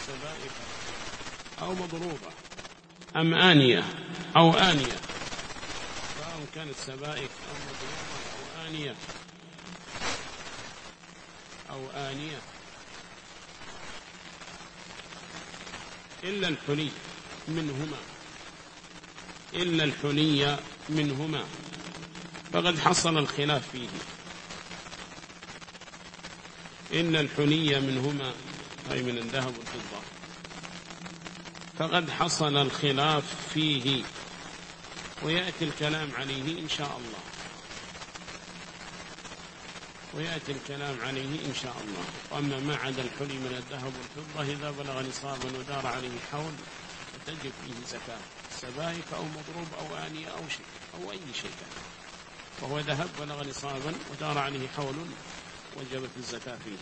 سبائك أو مضروبة أم آنية أو آنية، سواء كانت سبائك أو مضروبة أو آنية أو آنية، إلا الحلي منهما، إلا الحلي منهما، فقد حصل الخلاف فيه. إلا الحلي منهما أي من الذهب والفضة، فقد حصل الخلاف فيه، ويأتي الكلام عليه إن شاء الله، ويأتي الكلام عليه إن شاء الله. وأما ما عدا الحلي من الذهب والفضة إذا بلغ نصابا ودار عليه حول فتجب فيه زكاة سبائك أو مضروب أو آنية أو شيء أو أي شيء كان، وهو ذهب بلغ نصابا ودار عليه حول وجبت الزكاة فيه.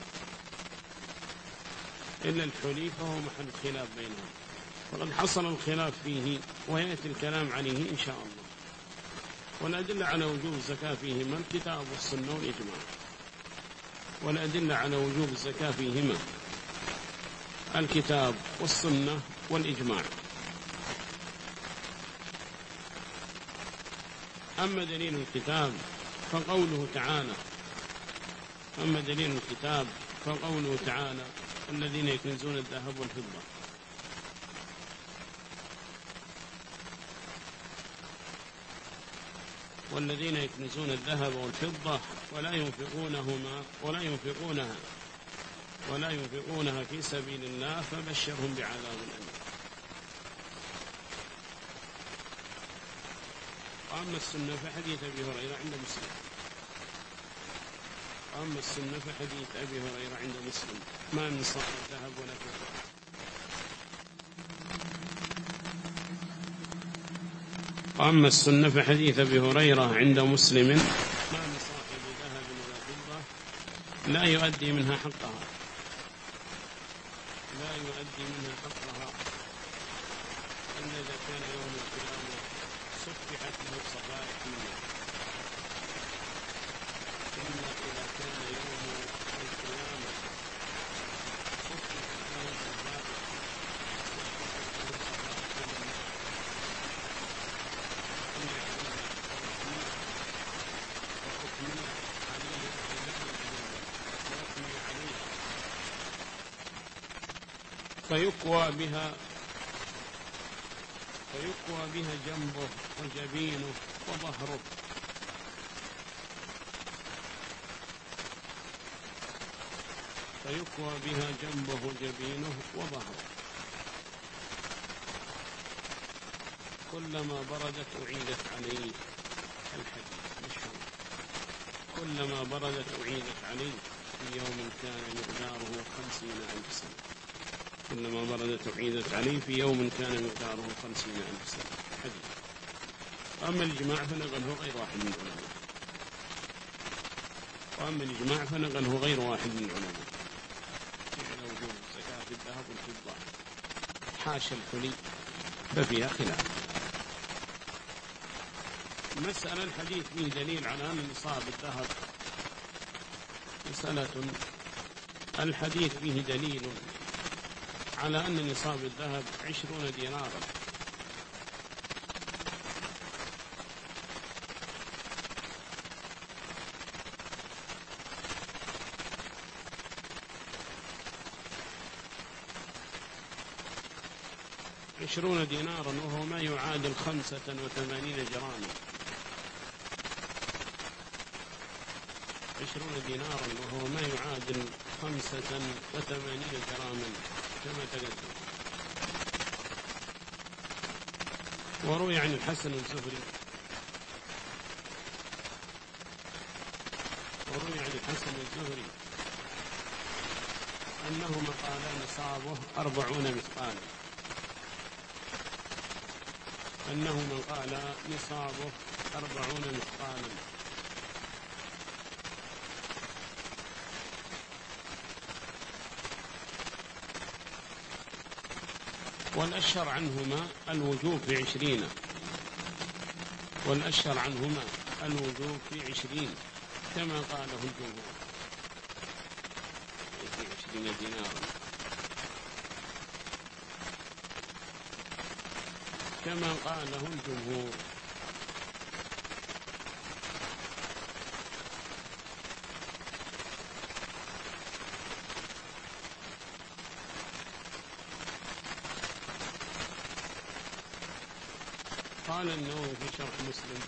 إلا الحلي فهو محل خلاف بينهم، وقد حصل الخلاف فيه ويأتي الكلام عليه إن شاء الله. والأدلة على وجوب الزكاة فيهما الكتاب والسنة والإجماع، والأدلة على وجوب الزكاة فيهما الكتاب والسنة والإجماع. أما دليل الكتاب فقوله تعالى، أما دليل الكتاب فقوله تعالى الذين يكنزون الذهب والفضة، والذين يكنزون الذهب والفضة ولا ينفقونها في سبيل الله فبشرهم بعذاب أليم. وأما السنة فحديث أبي هريرة عند مسلم، وأما السنة فحديث أبي هريرة عند مسلم ما من صاحب ذهب ولا فضة. وأما السنة فحديث أبي هريرة عند مسلم ما من صاحب ذهب ولا فضة لا يؤدي منها حقها، لا يؤدي منها حقها إلا إذا كان يوم القيامة سفحت له الصفائح منها، إلا إذا كان يوم القيامة سفحت له الصفائح فيكوى بها جنبه وجبينه وظهره، فيكوى بها جنبه وجبينه وظهره، كلما بردت أعيدت عليه. الحديث مشهور، كلما بردت أعيدت عليه في يوم كان مقداره 50,000 سنة، كلما بردت أعيدت عليه في يوم كان مقداره 50,000 سنة. حديث. وأما الإجماع فنقله غير واحد من العلماء، وأما الإجماع فنقله غير واحد من العلماء على وجوب الزكاة في الذهب والفضة، حاشا الحلي ففيها خلاف. مسألة الحديث فيه دليل على أن نصاب الذهب مسألة، الحديث فيه دليل على أن نصاب الذهب 20 دينارا، وهو ما يعادل 85 جراما. 20 دينارا وهو ما يعادل 85 جراما كما تقدم. وروي عن الحسن الزهري أنه قال نصابه 40 مثقالا، أنه من قال نصابه 40 مثقالا. والأشهر عنهما الوجوب في 20، والأشهر عنهما الوجوب في 20 كما قاله الجمهور، في 20 دينارا كما قاله الجمهور. قال النووي في شرح مسلم: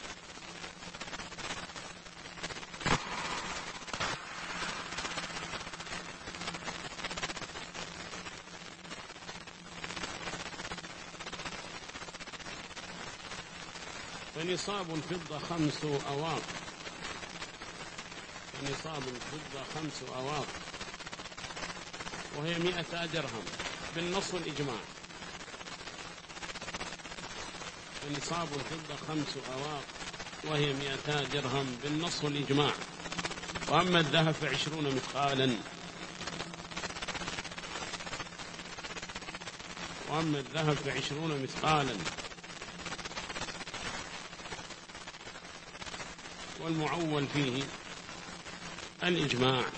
فنصاب الفضة 5 أواق، فنصاب الفضة 5 أواق وهي 100 درهم بالنص والإجماع. فنصاب الفضة 5 أواق وهي 200 درهم بالنص والإجماع. وأما الذهب ف20 مثقالا، وأما الذهب ف20 مثقالا. والمعول فيه الإجماع،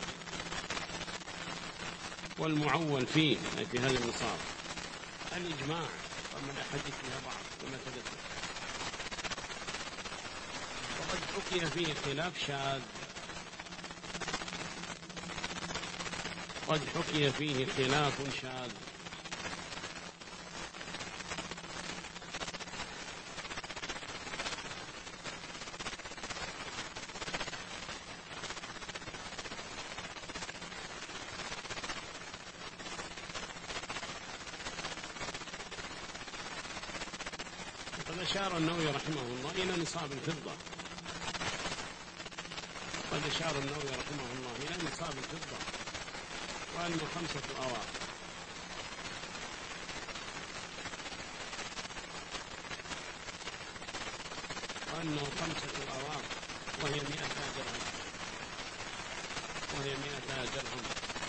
والمعول فيه أي في هذا النصاب الإجماع. ومن أحدث فيها بعض كما تذكر. وقد حكي فيه خلاف شاذ، قد حكي فيه خلاف شاذ. أشار النووي رحمه الله إلى نصاب الفضة، قد أشار النووي رحمه الله إلى نصاب الفضة وأنه 5 أواق. وأنه 5 أواق وهي 100 درهم، وهي 100 درهم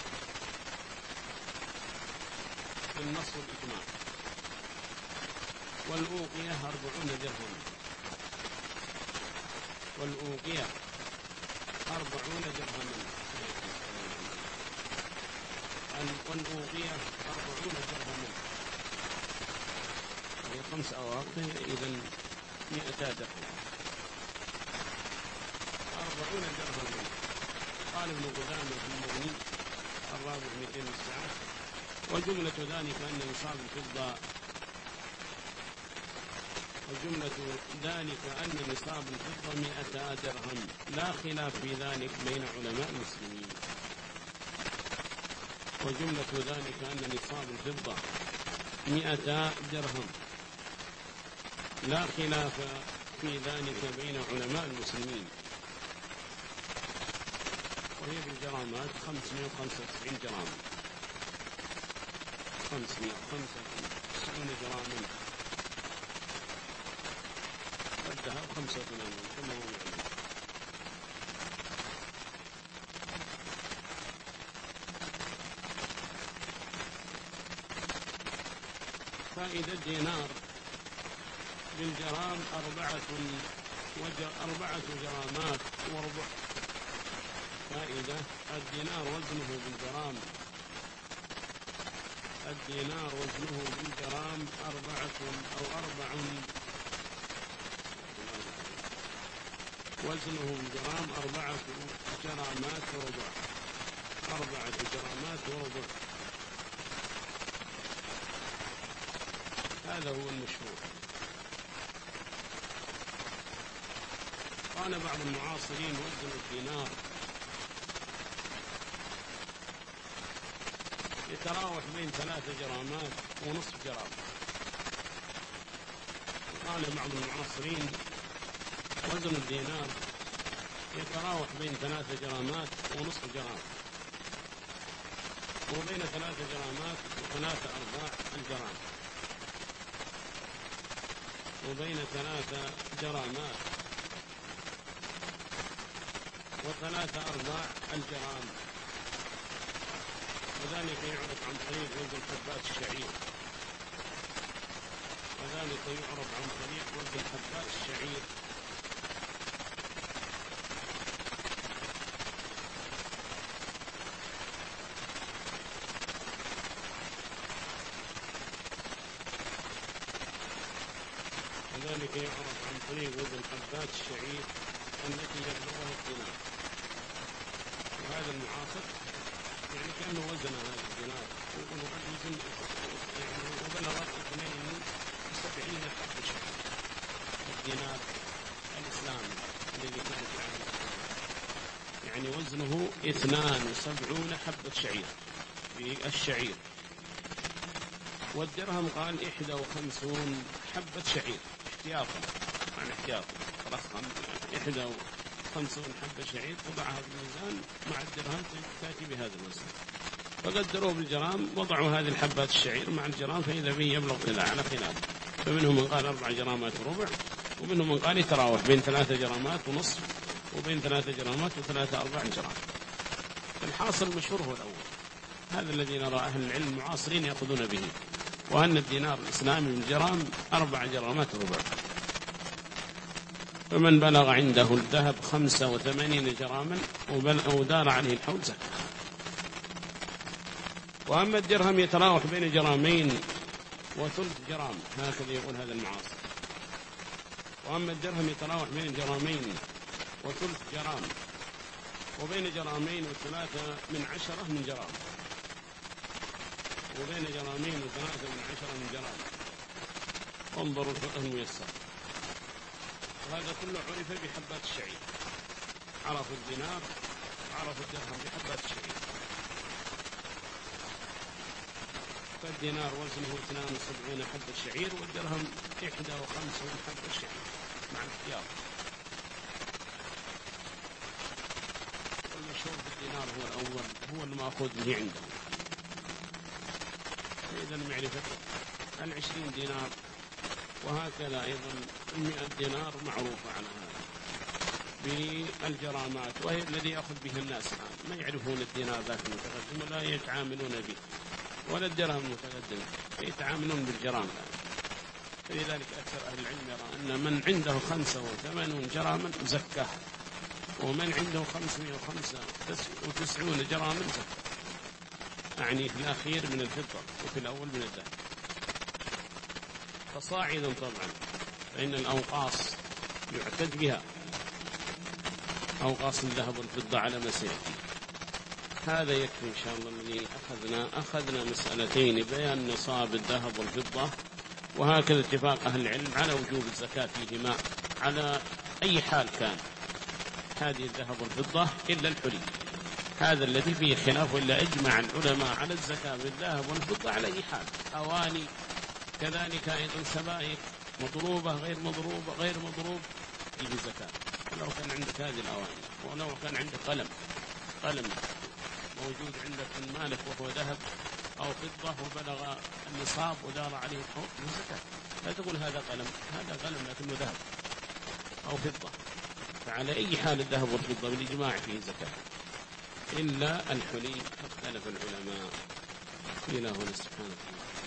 بالنص والإجماع. والأوقية 40 درهم، والأوقية 40 درهما، والأوقية 40 درهما وهي 5 أواق، إذن 100 درهم 40 درهما. قال ابن قدامة في المغني الرابع 209: وجملة ذلك أن نصاب الفضة، وجملة ذلك أن نصاب الفضة 100 درهم، لا خلاف في ذلك بين علماء المسلمين. وجملة ذلك أن نصاب الفضة 100 درهم، لا خلاف في ذلك بين علماء المسلمين. وهي بالجرامات 595 جرام، 595 جراما. والذهب 85 كما هو معلوم. فإذا الدينار بالجرام 4 جرامات وربع. فإذا الدينار وزنه بالجرام، الدينار وزنه بالجرام 4 وزنه بالجرام 4 جرامات وربع، 4 جرامات وربع. هذا هو المشهور. قال بعض المعاصرين: وزن الدينار يتراوح بين 3 جرامات ونصف جرام. قال بعض المعاصرين: وزن الدينار يتراوح بين 3 جرامات ونصف جرام، وبين 3 جرامات و3/4 الجرام، وبين 3 جرامات و3/4 الجرام. وذلك يعرف عن طريق وزن حبات الشعير، وذلك يعرف عن طريق وزن حبات الشعير. وذلك يعرف عن طريق وزن حبات الشعير التي يبلغها الدينار. وهذا المعاصر يعني كأنه وزن هذا الدينار ووزن يعني وبلغ 72 حبة شعير. الدينار الإسلامي الذي كان في عهد يعني وزنه 72 حبة شعير في الشعير. والدرهم قال 51 حبة شعير احتياطا، عن احتياطا رقم 51 حبة شعير وضعها بالميزان مع الدرهم تأتي بهذا الوزن. فقدروا بالجرام، وضعوا هذه الحبات الشعير مع الجرام فإذا به يبلغ على خلاف. فمنهم من قال 4 جرامات وربع، ومنهم من قال يتراوح بين 3 جرامات ونصف وبين 3 جرامات و3 4 جرام. الحاصل المشهور هو الأول، هذا الذي نرى أهل العلم المعاصرين يأخذون به، وأن الدينار الإسلامي من جرام 4 جرامات وربع. فمن بلغ عنده الذهب 85 جراما ودار عليه الحول زكاة. وأما الدرهم يتراوح بين جرامين وثلث جرام، هكذا يقول هذا المعاصر. وأما الدرهم يتراوح بين جرامين وثلث جرام وبين جرامين وثلاثة من عشرة من جرام وبين جرامين وثلاثة من عشرة من جرام. انظروا الفقه الميسر. وهذا كله عرف بحبات الشعير. عرفوا الدينار وعرفوا الدرهم بحبات الشعير. فالدينار وزنه 72 حبة شعير، والدرهم 51 حبة شعير مع الاحتياط. والمشهور في الدينار هو الأول، هو المأخوذ به عنده. فإذا معرفة 20 دينار وهكذا أيضا 100 دينار معروفة على هذا بالجرامات، وهي الذي يأخذ به الناس الآن. ما يعرفون الدينار ذاك المتقدم ولا يتعاملون به، ولا الدرهم المتقدم، يتعاملون بالجرام الآن. فلذلك أكثر أهل العلم يرى أن من عنده 85 جراما زكاه، ومن عنده 595 جراما زكاه، يعني في الأخير من الفضة وفي الأول من الذهب. فصاعدا طبعا، فإن الأوقاص يعتد بها، أوقاص الذهب والفضة على ما سيأتي. هذا يكفي إن شاء الله. الذي أخذنا مسألتين: بيان نصاب الذهب والفضة، وهكذا اتفاق أهل العلم على وجوب الزكاة فيهما على أي حال كان، هذه الذهب والفضة إلا الحلي، هذا الذي فيه خلاف، وإلا أجمع العلماء على الزكاة بالذهب والفضة على أي حال. أواني كذلك أيضا، سبائك مضروبة غير مضروبة غير مضروب فيه زكاة. ولو كان عندك هذه الأواني، ولو كان عندك قلم موجود عندك من مالك وهو ذهب أو فضة وبلغ النصاب ودار عليه الحول من زكاة، لا تقول هذا قلم لكنه ذهب أو فضة. فعلى أي حال الذهب والفضة بالإجماع فيه زكاة إلا الحلي، فاختلف العلماء. إلى هنا سبحانه وتعالى.